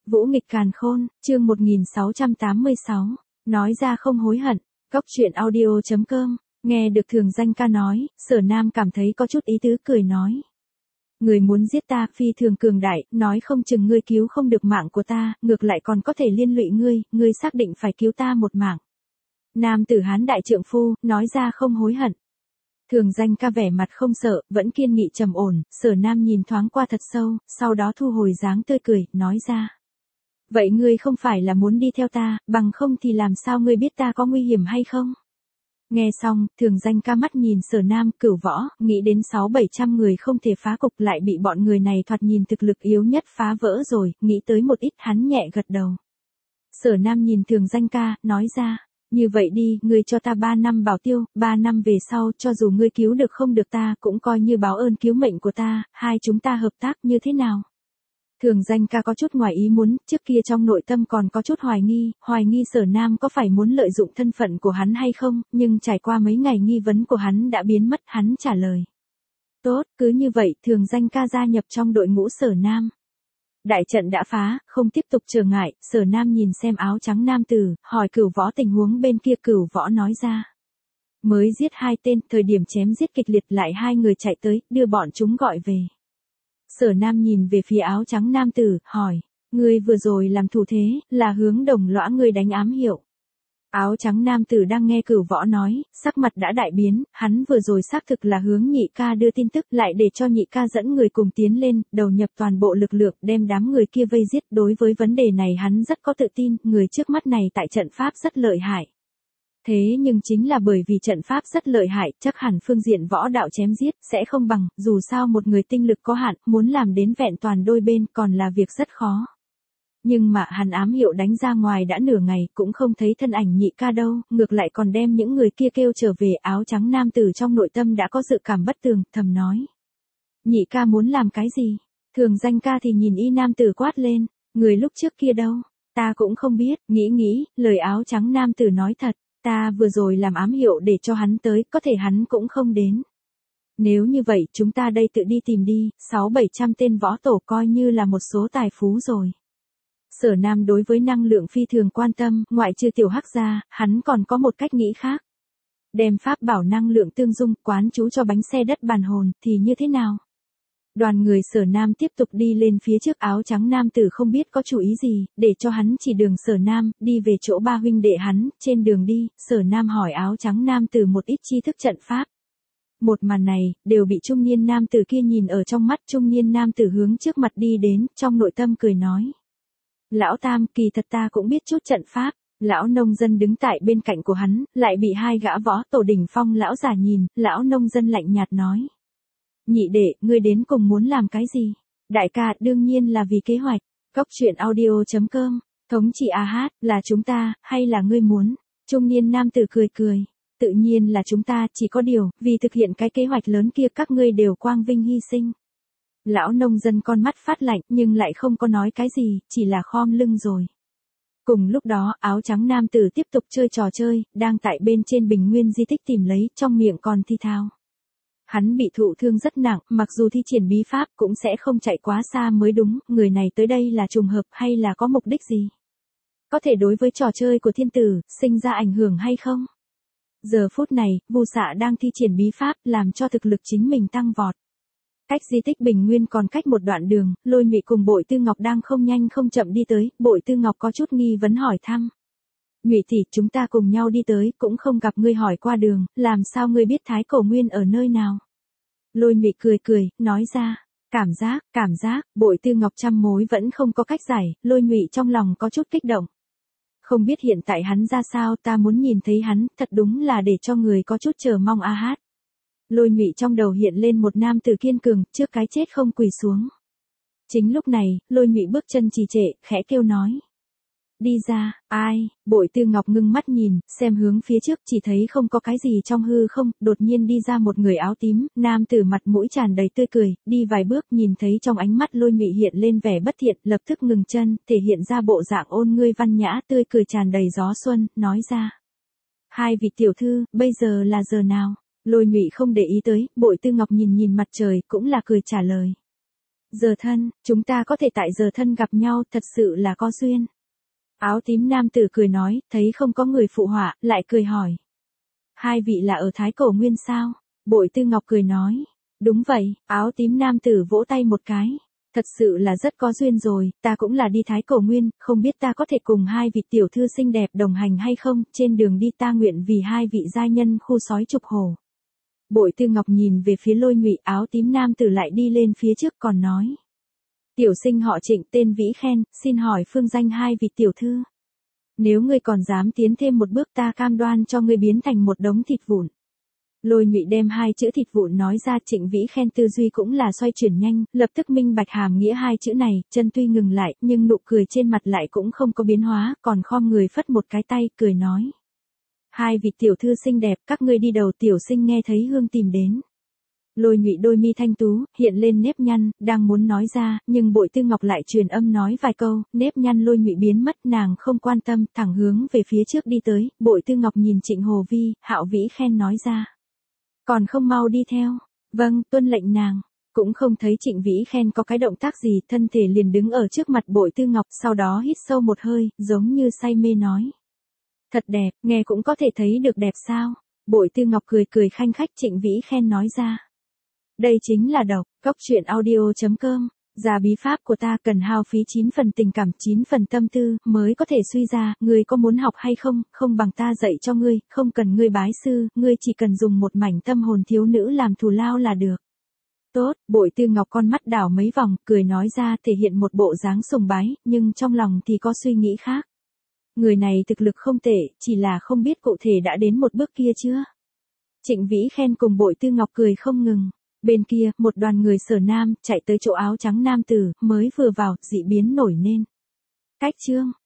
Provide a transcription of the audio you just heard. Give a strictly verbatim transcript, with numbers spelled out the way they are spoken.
Vũ nghịch càn khôn, chương một nghìn sáu trăm tám mươi sáu, nói ra không hối hận, Cóc truyện audio chấm com, nghe được Thường Danh ca nói, Sở Nam cảm thấy có chút ý tứ cười nói. Người muốn giết ta phi thường cường đại, nói không chừng ngươi cứu không được mạng của ta, ngược lại còn có thể liên lụy ngươi, ngươi xác định phải cứu ta một mạng. Nam tử Hán đại trượng phu, nói ra không hối hận. Thường Danh ca vẻ mặt không sợ, vẫn kiên nghị trầm ổn, Sở Nam nhìn thoáng qua thật sâu, sau đó thu hồi dáng tươi cười, nói ra. Vậy ngươi không phải là muốn đi theo ta, bằng không thì làm sao ngươi biết ta có nguy hiểm hay không? Nghe xong, Thường Danh ca mắt nhìn Sở Nam, Cửu Võ, nghĩ đến sáu bảy trăm người không thể phá cục lại bị bọn người này thoạt nhìn thực lực yếu nhất phá vỡ rồi, nghĩ tới một ít hắn nhẹ gật đầu. Sở Nam nhìn Thường Danh ca, nói ra. Như vậy đi, ngươi cho ta ba năm bảo tiêu, ba năm về sau, cho dù ngươi cứu được không được ta, cũng coi như báo ơn cứu mệnh của ta, hai chúng ta hợp tác như thế nào? Thường Danh ca có chút ngoài ý muốn, trước kia trong nội tâm còn có chút hoài nghi, hoài nghi Sở Nam có phải muốn lợi dụng thân phận của hắn hay không, nhưng trải qua mấy ngày nghi vấn của hắn đã biến mất, hắn trả lời. Tốt, cứ như vậy, Thường Danh ca gia nhập trong đội ngũ Sở Nam. Đại trận đã phá, không tiếp tục trở ngại, Sở Nam nhìn xem áo trắng nam tử, hỏi Cửu Võ tình huống bên kia. Cửu Võ nói ra. Mới giết hai tên, thời điểm chém giết kịch liệt lại hai người chạy tới, đưa bọn chúng gọi về. Sở Nam nhìn về phía áo trắng nam tử, hỏi, ngươi vừa rồi làm thủ thế, là hướng Đồng Lõa ngươi đánh ám hiệu. Áo trắng nam tử đang nghe Cửu Võ nói, sắc mặt đã đại biến, hắn vừa rồi xác thực là hướng nhị ca đưa tin tức lại để cho nhị ca dẫn người cùng tiến lên, đầu nhập toàn bộ lực lượng đem đám người kia vây giết. Đối với vấn đề này hắn rất có tự tin, người trước mắt này tại trận pháp rất lợi hại. Thế nhưng chính là bởi vì trận pháp rất lợi hại, chắc hẳn phương diện võ đạo chém giết sẽ không bằng, dù sao một người tinh lực có hạn, muốn làm đến vẹn toàn đôi bên còn là việc rất khó. Nhưng mà hắn ám hiệu đánh ra ngoài đã nửa ngày cũng không thấy thân ảnh nhị ca đâu, ngược lại còn đem những người kia kêu trở về. Áo trắng nam tử trong nội tâm đã có dự cảm bất tường, thầm nói. Nhị ca muốn làm cái gì? Thường Danh ca thì nhìn y nam tử quát lên, người lúc trước kia đâu? Ta cũng không biết, nghĩ nghĩ, lời áo trắng nam tử nói thật, ta vừa rồi làm ám hiệu để cho hắn tới, có thể hắn cũng không đến. Nếu như vậy chúng ta đây tự đi tìm đi, sáu bảy trăm tên võ tổ coi như là một số tài phú rồi. Sở Nam đối với năng lượng phi thường quan tâm, ngoại trừ tiểu hắc ra, hắn còn có một cách nghĩ khác. Đem pháp bảo năng lượng tương dung quán chú cho bánh xe đất bàn hồn thì như thế nào? Đoàn người Sở Nam tiếp tục đi lên phía trước. Áo trắng nam tử không biết có chủ ý gì, để cho hắn chỉ đường Sở Nam, đi về chỗ ba huynh đệ hắn. Trên đường đi, Sở Nam hỏi áo trắng nam tử một ít tri thức trận pháp. Một màn này, đều bị trung niên nam tử kia nhìn ở trong mắt. Trung niên nam tử hướng trước mặt đi đến, trong nội tâm cười nói. Lão Tam, kỳ thật ta cũng biết chút trận pháp. Lão nông dân đứng tại bên cạnh của hắn, lại bị hai gã võ tổ đỉnh phong lão già nhìn, lão nông dân lạnh nhạt nói. Nhị đệ, ngươi đến cùng muốn làm cái gì? Đại ca, đương nhiên là vì kế hoạch. Cóc truyện audio chấm com, thống trị a hát, là chúng ta, hay là ngươi muốn? Trung niên nam tử cười cười. Tự nhiên là chúng ta, chỉ có điều, vì thực hiện cái kế hoạch lớn kia các ngươi đều quang vinh hy sinh. Lão nông dân con mắt phát lạnh nhưng lại không có nói cái gì, chỉ là khom lưng rồi. Cùng lúc đó, áo trắng nam tử tiếp tục chơi trò chơi, đang tại bên trên bình nguyên di tích tìm lấy, trong miệng còn thi thao. Hắn bị thụ thương rất nặng, mặc dù thi triển bí pháp cũng sẽ không chạy quá xa mới đúng, người này tới đây là trùng hợp hay là có mục đích gì? Có thể đối với trò chơi của thiên tử, sinh ra ảnh hưởng hay không? Giờ phút này, Vu Xạ đang thi triển bí pháp, làm cho thực lực chính mình tăng vọt. Cách di tích bình nguyên còn cách một đoạn đường, Lôi Mị cùng Bội Tư Ngọc đang không nhanh không chậm đi tới, Bội Tư Ngọc có chút nghi vấn hỏi thăm. Nhụy tỷ, chúng ta cùng nhau đi tới, cũng không gặp ngươi hỏi qua đường, làm sao ngươi biết Thái Cổ Nguyên ở nơi nào? Lôi Mị cười cười, nói ra, cảm giác, cảm giác, Bội Tư Ngọc trăm mối vẫn không có cách giải, Lôi Mị trong lòng có chút kích động. Không biết hiện tại hắn ra sao, ta muốn nhìn thấy hắn, thật đúng là để cho người có chút chờ mong a hát. Lôi Mị trong đầu hiện lên một nam tử kiên cường, trước cái chết không quỳ xuống. Chính lúc này, Lôi Mị bước chân trì trệ, khẽ kêu nói. Đi ra, ai? Bội Tư Ngọc ngưng mắt nhìn, xem hướng phía trước chỉ thấy không có cái gì trong hư không, đột nhiên đi ra một người áo tím, nam tử mặt mũi tràn đầy tươi cười, đi vài bước nhìn thấy trong ánh mắt Lôi Mị hiện lên vẻ bất thiện, lập tức ngừng chân, thể hiện ra bộ dạng ôn ngươi văn nhã, tươi cười tràn đầy gió xuân, nói ra. Hai vị tiểu thư, bây giờ là giờ nào? Lôi Mị không để ý tới, Bội Tư Ngọc nhìn nhìn mặt trời, cũng là cười trả lời. Giờ thân, chúng ta có thể tại giờ thân gặp nhau, thật sự là có duyên. Áo tím nam tử cười nói, thấy không có người phụ họa, lại cười hỏi. Hai vị là ở Thái Cổ Nguyên sao? Bội Tư Ngọc cười nói. Đúng vậy, áo tím nam tử vỗ tay một cái. Thật sự là rất có duyên rồi, ta cũng là đi Thái Cổ Nguyên, không biết ta có thể cùng hai vị tiểu thư xinh đẹp đồng hành hay không, trên đường đi ta nguyện vì hai vị giai nhân khu sói trục hổ. Bội Tư Ngọc nhìn về phía Lôi Ngụy, áo tím nam tử lại đi lên phía trước còn nói. Tiểu sinh họ Trịnh tên Vĩ Khen, xin hỏi phương danh hai vị tiểu thư. Nếu ngươi còn dám tiến thêm một bước ta cam đoan cho ngươi biến thành một đống thịt vụn. Lôi Ngụy đem hai chữ thịt vụn nói ra, Trịnh Vĩ Khen tư duy cũng là xoay chuyển nhanh, lập tức minh bạch hàm nghĩa hai chữ này, chân tuy ngừng lại, nhưng nụ cười trên mặt lại cũng không có biến hóa, còn khom người phất một cái tay, cười nói. Hai vị tiểu thư xinh đẹp, các ngươi đi đầu, tiểu sinh nghe thấy hương tìm đến. Lôi Ngụy đôi mi thanh tú, hiện lên nếp nhăn, đang muốn nói ra, nhưng Bội Tư Ngọc lại truyền âm nói vài câu, nếp nhăn Lôi Ngụy biến mất, nàng không quan tâm, thẳng hướng về phía trước đi tới, Bội Tư Ngọc nhìn Trịnh Hồ Vi, Hạo Vĩ Khen nói ra. Còn không mau đi theo. Vâng, tuân lệnh nàng. Cũng không thấy Trịnh Vĩ Khen có cái động tác gì, thân thể liền đứng ở trước mặt Bội Tư Ngọc, sau đó hít sâu một hơi, giống như say mê nói. Thật đẹp, nghe cũng có thể thấy được đẹp sao. Bội Tư Ngọc cười cười khanh khách, Trịnh Vĩ Khen nói ra. Đây chính là độc, cốc truyện audio chấm com. Gia bí pháp của ta cần hao phí chín phần tình cảm, chín phần tâm tư, mới có thể suy ra, ngươi có muốn học hay không, không bằng ta dạy cho ngươi, không cần ngươi bái sư, ngươi chỉ cần dùng một mảnh tâm hồn thiếu nữ làm thù lao là được. Tốt, Bội Tư Ngọc con mắt đảo mấy vòng, cười nói ra, thể hiện một bộ dáng sùng bái, nhưng trong lòng thì có suy nghĩ khác. Người này thực lực không tệ, chỉ là không biết cụ thể đã đến một bước kia chưa. Trịnh Vĩ Khen cùng Bội Tư Ngọc cười không ngừng. Bên kia, một đoàn người Sở Nam, chạy tới chỗ áo trắng nam tử, mới vừa vào, dị biến nổi lên. Cách chương.